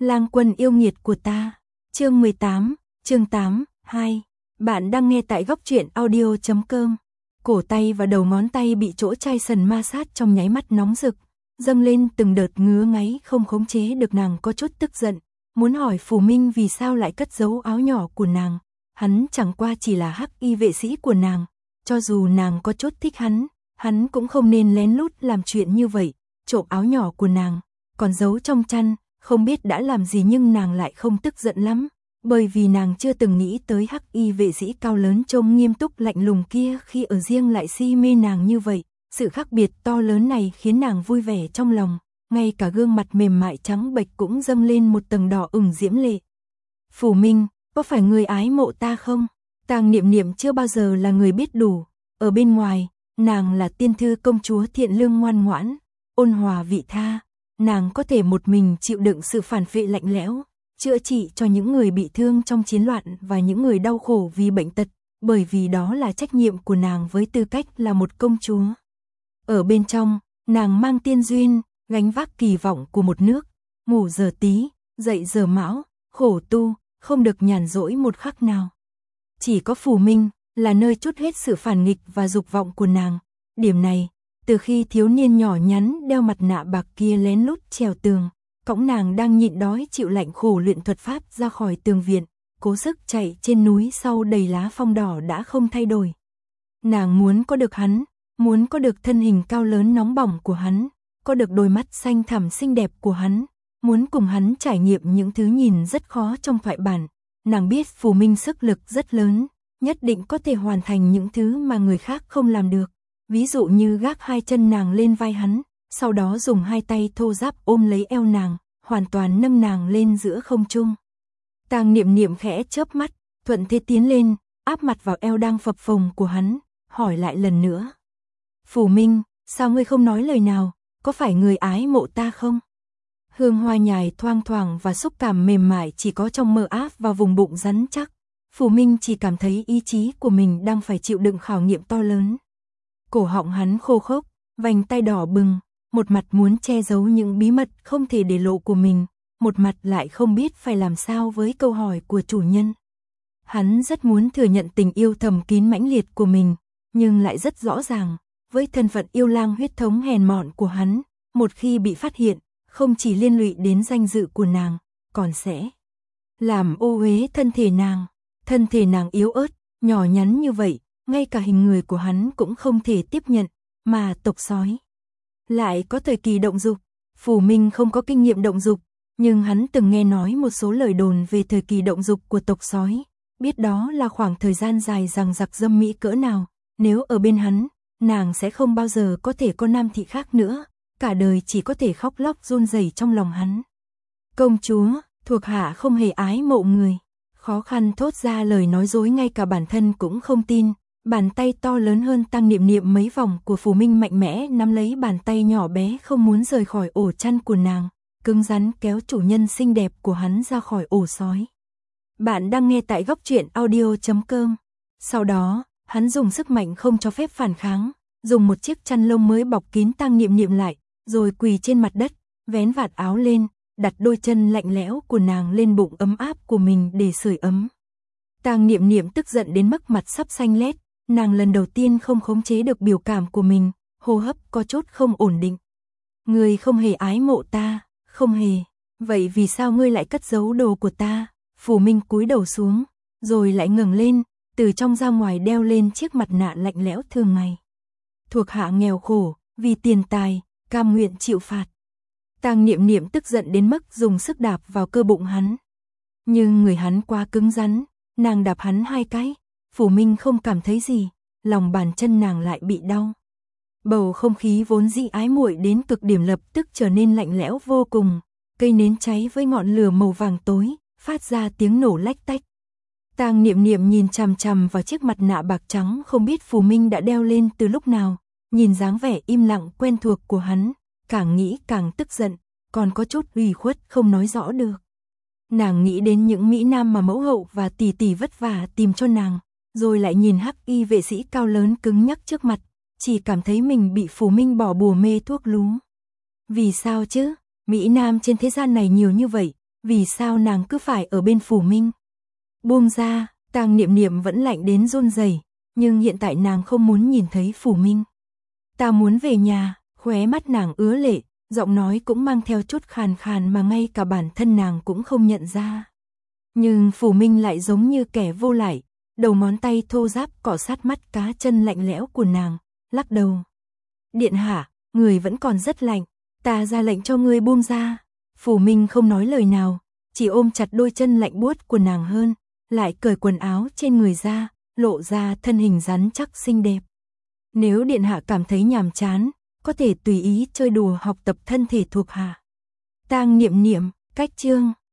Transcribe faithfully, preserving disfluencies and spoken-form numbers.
Lang quân yêu nghiệt của ta. Chương mười tám, chương tám, hai. Bạn đang nghe tại góc truyện audio chấm com. Cổ tay và đầu ngón tay bị chỗ chai sần ma sát trong nháy mắt nóng rực, dâng lên từng đợt ngứa ngáy không khống chế được. Nàng có chút tức giận, muốn hỏi Phù Minh vì sao lại cất giấu áo nhỏ của nàng. Hắn chẳng qua chỉ là hắc y vệ sĩ của nàng, cho dù nàng có chút thích hắn, hắn cũng không nên lén lút làm chuyện như vậy, trộm áo nhỏ của nàng, còn giấu trong chăn, không biết đã làm gì. Nhưng nàng lại không tức giận lắm, bởi vì nàng chưa từng nghĩ tới hắc y vệ sĩ cao lớn trông nghiêm túc lạnh lùng kia khi ở riêng lại si mê nàng như vậy. Sự khác biệt to lớn này khiến nàng vui vẻ trong lòng, ngay cả gương mặt mềm mại trắng bệch cũng dâng lên một tầng đỏ ửng diễm lệ. Phù Minh, có phải người ái mộ ta không? Tang Niệm Niệm chưa bao giờ là người biết đủ, ở bên ngoài, nàng là tiên thư công chúa thiện lương ngoan ngoãn, ôn hòa vị tha, nàng có thể một mình chịu đựng sự phản phệ lạnh lẽo, chữa trị cho những người bị thương trong chiến loạn và những người đau khổ vì bệnh tật, bởi vì đó là trách nhiệm của nàng với tư cách là một công chúa. Ở bên trong, nàng mang tiên duyên, gánh vác kỳ vọng của một nước, ngủ giờ tí, dậy giờ mão, khổ tu, không được nhàn rỗi một khắc nào. Chỉ có Phù Minh là nơi trút hết sự phản nghịch và dục vọng của nàng. Điểm này, từ khi thiếu niên nhỏ nhắn đeo mặt nạ bạc kia lén lút trèo tường, cõng nàng đang nhịn đói chịu lạnh khổ luyện thuật pháp ra khỏi tường viện, cố sức chạy trên núi sau đầy lá phong đỏ đã không thay đổi. Nàng muốn có được hắn, muốn có được thân hình cao lớn nóng bỏng của hắn, có được đôi mắt xanh thẳm xinh đẹp của hắn, muốn cùng hắn trải nghiệm những thứ nhìn rất khó trong thoại bản. Nàng biết Phù Minh sức lực rất lớn, nhất định có thể hoàn thành những thứ mà người khác không làm được. Ví dụ như gác hai chân nàng lên vai hắn, sau đó dùng hai tay thô ráp ôm lấy eo nàng, hoàn toàn nâng nàng lên giữa không trung. Tang Niệm Niệm khẽ chớp mắt, thuận thế tiến lên, áp mặt vào eo đang phập phồng của hắn, hỏi lại lần nữa. Phù Minh, sao ngươi không nói lời nào, có phải người ái mộ ta không? Hương hoa nhài thoang thoảng và xúc cảm mềm mại chỉ có trong mơ áp vào vùng bụng rắn chắc. Phù Minh chỉ cảm thấy ý chí của mình đang phải chịu đựng khảo nghiệm to lớn. Cổ họng hắn khô khốc, vành tai đỏ bừng, một mặt muốn che giấu những bí mật không thể để lộ của mình, một mặt lại không biết phải làm sao với câu hỏi của chủ nhân. Hắn rất muốn thừa nhận tình yêu thầm kín mãnh liệt của mình, nhưng lại rất rõ ràng, với thân phận yêu lang huyết thống hèn mọn của hắn, một khi bị phát hiện, không chỉ liên lụy đến danh dự của nàng, còn sẽ làm ô uế thân thể nàng. Thân thể nàng yếu ớt, nhỏ nhắn như vậy, ngay cả hình người của hắn cũng không thể tiếp nhận, mà tộc sói lại có thời kỳ động dục. Phù Minh không có kinh nghiệm động dục, nhưng hắn từng nghe nói một số lời đồn về thời kỳ động dục của tộc sói, biết đó là khoảng thời gian dài dằng dặc dâm mỹ cỡ nào. Nếu ở bên hắn, nàng sẽ không bao giờ có thể có nam thị khác nữa, cả đời chỉ có thể khóc lóc run rẩy trong lòng hắn. Công chúa, thuộc hạ không hề ái mộ người. Khó khăn thốt ra lời nói dối ngay cả bản thân cũng không tin. Bàn tay to lớn hơn Tang Niệm Niệm mấy vòng của Phù Minh mạnh mẽ nắm lấy bàn tay nhỏ bé không muốn rời khỏi ổ chăn của nàng, cứng rắn kéo chủ nhân xinh đẹp của hắn ra khỏi ổ sói. Bạn đang nghe tại góc truyện audio chấm com. Sau đó, hắn dùng sức mạnh không cho phép phản kháng, dùng một chiếc chăn lông mới bọc kín Tang Niệm Niệm lại, rồi quỳ trên mặt đất, vén vạt áo lên, đặt đôi chân lạnh lẽo của nàng lên bụng ấm áp của mình để sưởi ấm. Tang Niệm Niệm tức giận đến mức mặt sắp xanh lét, nàng lần đầu tiên không khống chế được biểu cảm của mình, hô hấp có chút không ổn định. Ngươi không hề ái mộ ta, không hề, vậy vì sao ngươi lại cất giấu đồ của ta? Phù Minh cúi đầu xuống, rồi lại ngẩng lên, từ trong ra ngoài đeo lên chiếc mặt nạ lạnh lẽo thường ngày. Thuộc hạ nghèo khổ, vì tiền tài, cam nguyện chịu phạt. Tang Niệm Niệm tức giận đến mức dùng sức đạp vào cơ bụng hắn. Nhưng người hắn quá cứng rắn, nàng đạp hắn hai cái, Phù Minh không cảm thấy gì, lòng bàn chân nàng lại bị đau. Bầu không khí vốn dĩ ái muội đến cực điểm lập tức trở nên lạnh lẽo vô cùng, cây nến cháy với ngọn lửa màu vàng tối, phát ra tiếng nổ lách tách. Tang Niệm Niệm nhìn chằm chằm vào chiếc mặt nạ bạc trắng không biết Phù Minh đã đeo lên từ lúc nào, nhìn dáng vẻ im lặng quen thuộc của hắn, càng nghĩ càng tức giận, còn có chút ủy khuất không nói rõ được. Nàng nghĩ đến những mỹ nam mà mẫu hậu và tỷ tỷ vất vả tìm cho nàng, rồi lại nhìn hắc y vệ sĩ cao lớn cứng nhắc trước mặt, chỉ cảm thấy mình bị Phù Minh bỏ bùa mê thuốc lú. Vì sao chứ? Mỹ nam trên thế gian này nhiều như vậy, vì sao nàng cứ phải ở bên Phủ Minh? Buông ra, Tang Niệm Niệm vẫn lạnh đến run rẩy, nhưng hiện tại nàng không muốn nhìn thấy Phủ Minh. Ta muốn về nhà, khóe mắt nàng ứa lệ, giọng nói cũng mang theo chút khàn khàn mà ngay cả bản thân nàng cũng không nhận ra. Nhưng Phủ Minh lại giống như kẻ vô lại, đầu ngón tay thô ráp cọ sát mắt cá chân lạnh lẽo của nàng, lắc đầu. Điện hạ, người vẫn còn rất lạnh, ta ra lệnh cho ngươi buông ra. Phủ Minh không nói lời nào, chỉ ôm chặt đôi chân lạnh buốt của nàng hơn, lại cởi quần áo trên người ra, lộ ra thân hình rắn chắc xinh đẹp. Nếu điện hạ cảm thấy nhàm chán, có thể tùy ý chơi đùa học tập thân thể thuộc hạ. Tang Niệm Niệm, cách chương